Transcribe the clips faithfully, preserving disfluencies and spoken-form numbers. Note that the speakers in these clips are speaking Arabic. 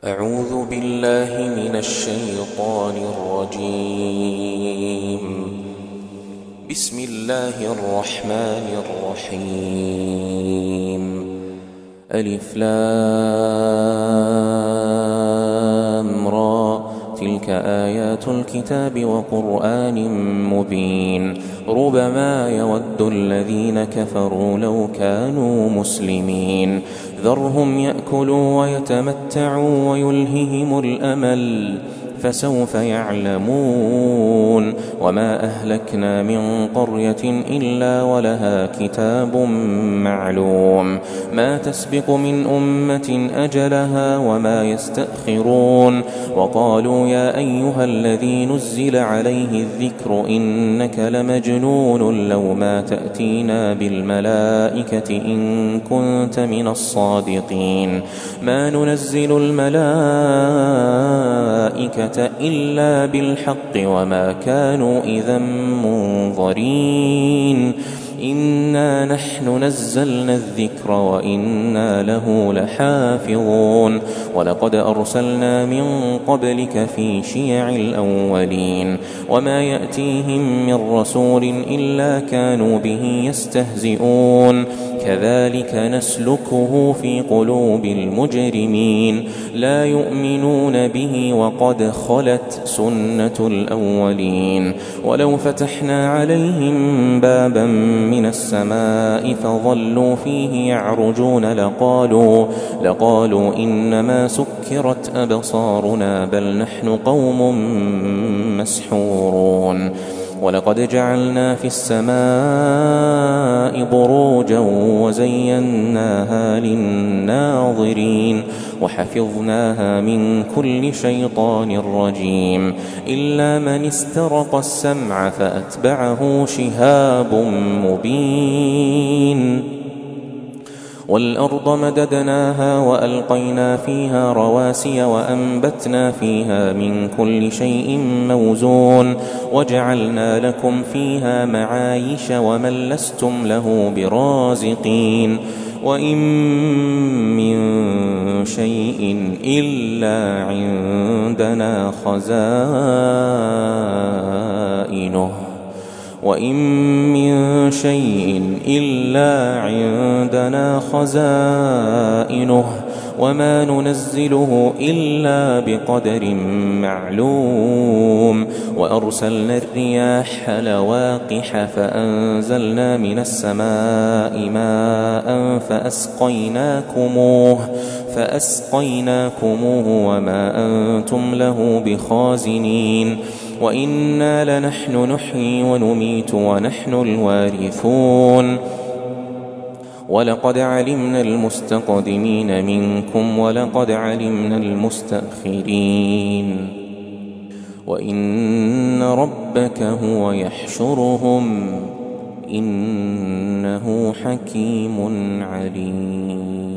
أعوذ بالله من الشيطان الرجيم. بسم الله الرحمن الرحيم. ألف لام را، تلك آيات الكتاب وقرآن مبين. ربما يود الذين كفروا لو كانوا مسلمين. ذرهم يأكلوا ويتمتعوا ويلههم الأمل، فسوف يعلمون. وما أهلكنا من قرية إلا ولها كتاب معلوم، ما تسبق من أمة أجلها وما يستأخرون. وقالوا يا أيها الذي نزل عليه الذكر إنك لمجنون، لو ما تأتينا بالملائكة إن كنت من الصادقين. ما ننزل الملائكة إلا بالحق وما كانوا إذا منظرين. إنا نحن نزلنا الذكر وإنا له لحافظون. ولقد أرسلنا من قبلك في شيع الأولين، وما يأتيهم من رسول إلا كانوا به يستهزئون. كذلك نسلكه في قلوب المجرمين، لا يؤمنون به وقد خلت سنة الأولين. ولو فتحنا عليهم بابا من السماء فظلوا فيه يعرجون لقالوا, لقالوا إنما سكرت أبصارنا بل نحن قوم مسحورون. ولقد جعلنا في السماء بروجا وزيناها للناظرين وحفظناها من كل شيطان رجيم، إلا من استرق السمع فأتبعه شهاب مبين. والأرض مددناها وألقينا فيها رواسي وأنبتنا فيها من كل شيء موزون، وجعلنا لكم فيها معايش ومن لستم له برازقين. وإن من شيء إلا عندنا خزائنه وإن من شيء إلا عندنا خزائنه وما ننزله إلا بقدر معلوم. وأرسلنا الرياح لواقح فأنزلنا من السماء ماء فأسقيناكموه فأسقيناكموه وما أنتم له بخازنين. وإنا لنحن نحيي ونميت ونحن الوارثون. ولقد علمنا المستقدمين منكم ولقد علمنا المستأخرين. وإن ربك هو يحشرهم إنه حكيم عليم.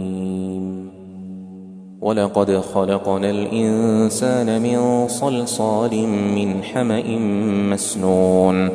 ولقد خلقنا الإنسان من صلصال من حمأ مسنون.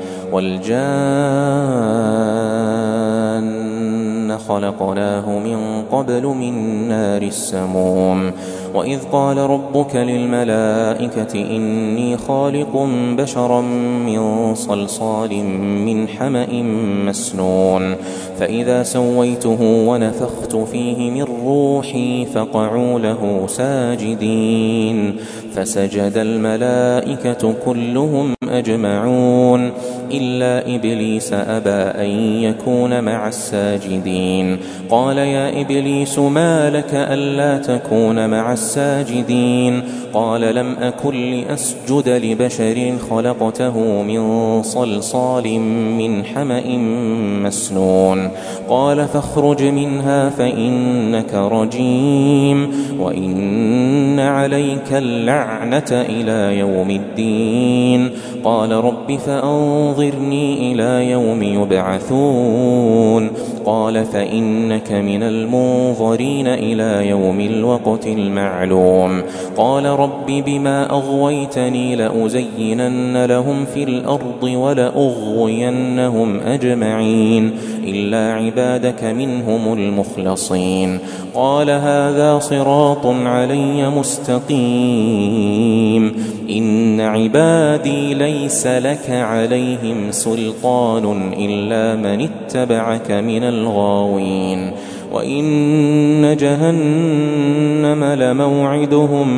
والجان خلقناه من قبل من نار السموم. وإذ قال ربك للملائكة إني خالق بشرا من صلصال من حمأ مسنون، فإذا سويته ونفخت فيه من روحي فقعوا له ساجدين. فسجد الملائكة كلهم أجمعون إلا إبليس أبى أن يكون مع الساجدين. قال يا إبليس ما لك ألا تكون مع الساجدين؟ قال لم أكن لأسجد لبشر خلقته من صلصال من حمأ مسنون. قال فاخرج منها فإنك رجيم وإن عليك اللعنة إلى يوم الدين. قال رب فأنظرني إلى يوم يبعثون. قال فإنك من المنظرين إلى يوم الوقت المعلوم. قال رب بما أغويتني لأزينن لهم في الأرض ولأغوينهم أجمعين إلا عبادك منهم المخلصين. قال هذا صراط علي مستقيم إن عبادي ليس لك عليهم سلطان إلا من اتبعك من الغاوين وإن جهنم لموعدهم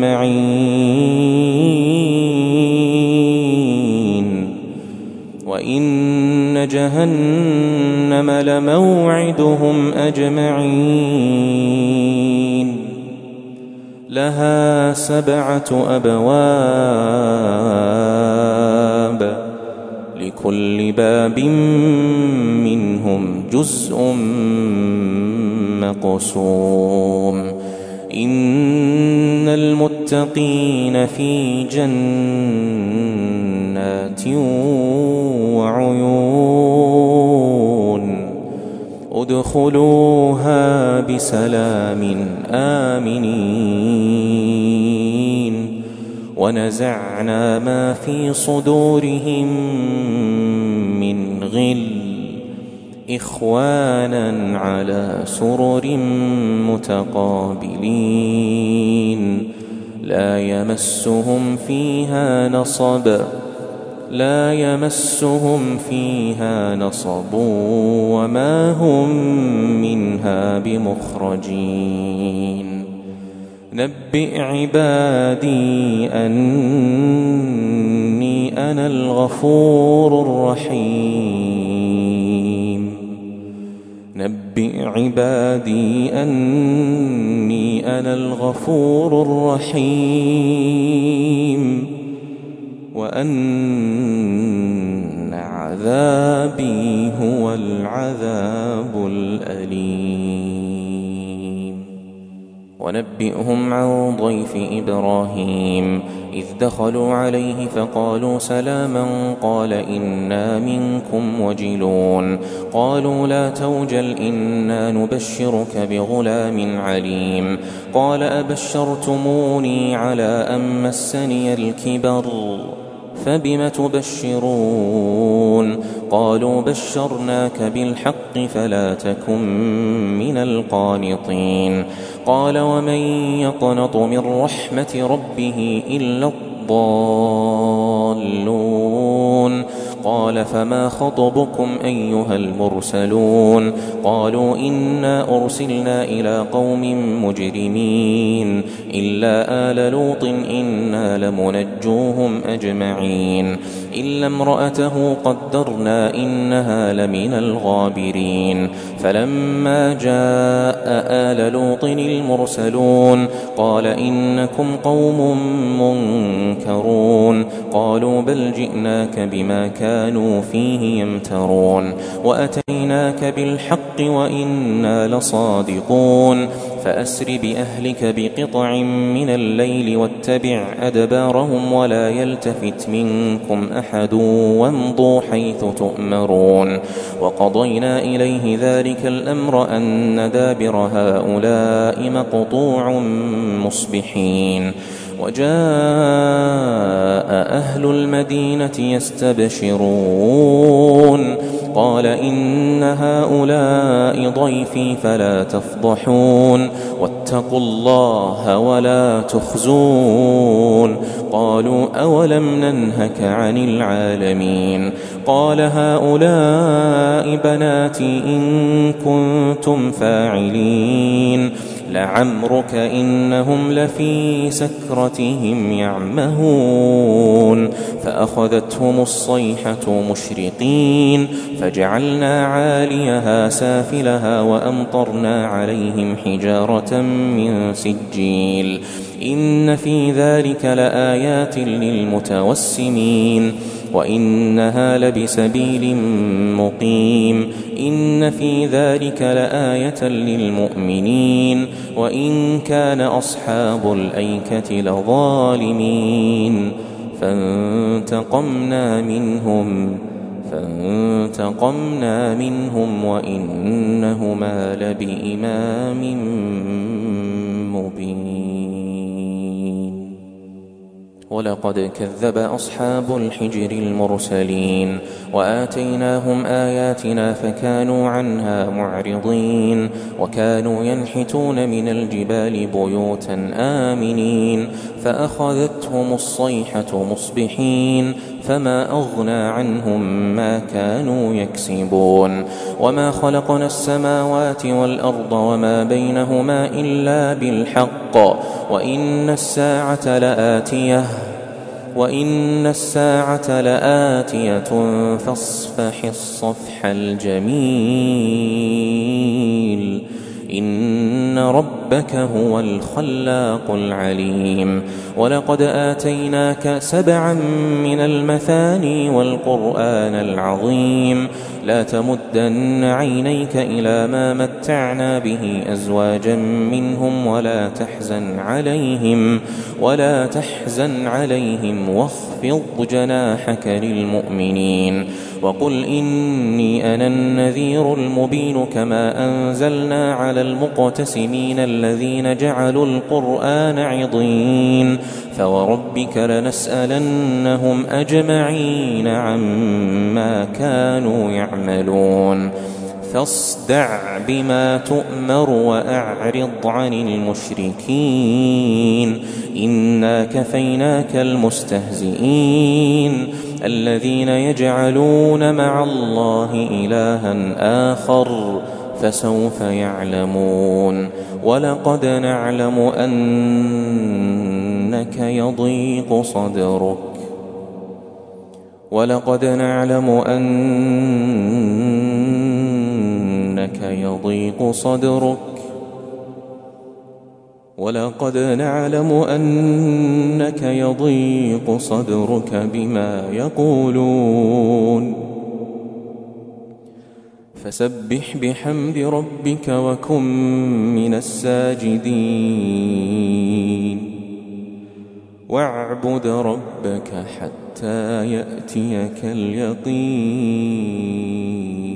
أجمعين وإن جهنم لموعدهم أجمعين لها سبعة أبواب لكل باب منهم جزء مقسوم إن المتقين في جنات وعيون ادخلوها بسلام آمنين ونزعنا ما في صدورهم من غل إخوانا على سرر متقابلين لا يمسهم فيها نصب لا يمسهم فيها نصب وما هم منها بمخرجين نبئ عبادي أني أنا الغفور الرحيم نبئ عبادي أني أنا الغفور الرحيم وأن عذابي هو العذاب الأليم ونبئهم عن ضيف إبراهيم إذ دخلوا عليه فقالوا سلاما قال إنا منكم وجلون قالوا لا توجل إنا نبشرك بغلام عليم قال أبشرتموني على أن مسني الكبر فبم تبشرون قالوا بشرناك بالحق فلا تكن من القانطين قال ومن يقنط من رحمة ربه إلا الضالون قال فما خطبكم أيها المرسلون قالوا إنا أرسلنا إلى قوم مجرمين إلا آل لوط إنا لمنجوهم أجمعين إلا امرأته قدرنا إنها لمن الغابرين فلما جاء آل لوط المرسلون قال إنكم قوم منكرون قالوا بل جئناك بما كانوا فيه يمترون وأتيناك بالحق وإنا لصادقون فأسر بأهلك بقطع من الليل واتبع أدبارهم ولا يلتفت منكم أحد وامضوا حيث تؤمرون وقضينا إليه ذلك الأمر أن دابر هؤلاء مقطوع مصبحين وجاء أهل المدينة يستبشرون قال إن هؤلاء ضيفي فلا تفضحون واتقوا الله ولا تخزون قالوا أولم ننهك عن العالمين قال هؤلاء بناتي إن كنتم فاعلين لعمرك إنهم لفي سكرتهم يعمهون فأخذتهم الصيحة مشرقين فجعلنا عاليها سافلها وأمطرنا عليهم حجارة من سجيل إن في ذلك لآيات للمتوسمين وإنها لبسبيل مقيم إن في ذلك لآية للمؤمنين وإن كان أصحاب الأيكة لظالمين فانتقمنا منهم فانتقمنا منهم وإنهما لبإمام مبين ولقد كذب أصحاب الحجر المرسلين وآتيناهم آياتنا فكانوا عنها معرضين وكانوا ينحتون من الجبال بيوتا آمنين فأخذتهم الصيحة مصبحين فما أغنى عنهم ما كانوا يكسبون وما خلقنا السماوات والأرض وما بينهما إلا بالحق وإن الساعة لآتية وإن الساعة لآتية فاصفح الصفح الجميل إن ربك هو الخلاق العليم ولقد آتيناك سبعا من المثاني والقرآن العظيم لا تمدن عينيك إلى ما متعنا به أزواجا منهم ولا تحزن عليهم ولا تحزن عليهم واخفض جناحك للمؤمنين وقل إني أنا النذير المبين كما أنزلنا على المقتسمين الذين جعلوا القرآن عضين فوربك لنسألنهم أجمعين عما كانوا يعملون فاصدع بما تؤمر وأعرض عن المشركين إنا كفيناك المستهزئين الذين يجعلون مع الله إلها آخر فسوف يعلمون ولقد نعلم أنك يضيق صدرك ولقد نعلم أنك يضيق صدرك ولقد نعلم أنك يضيق صدرك بما يقولون فسبح بحمد ربك وكن من الساجدين واعبد ربك حتى يأتيك اليقين.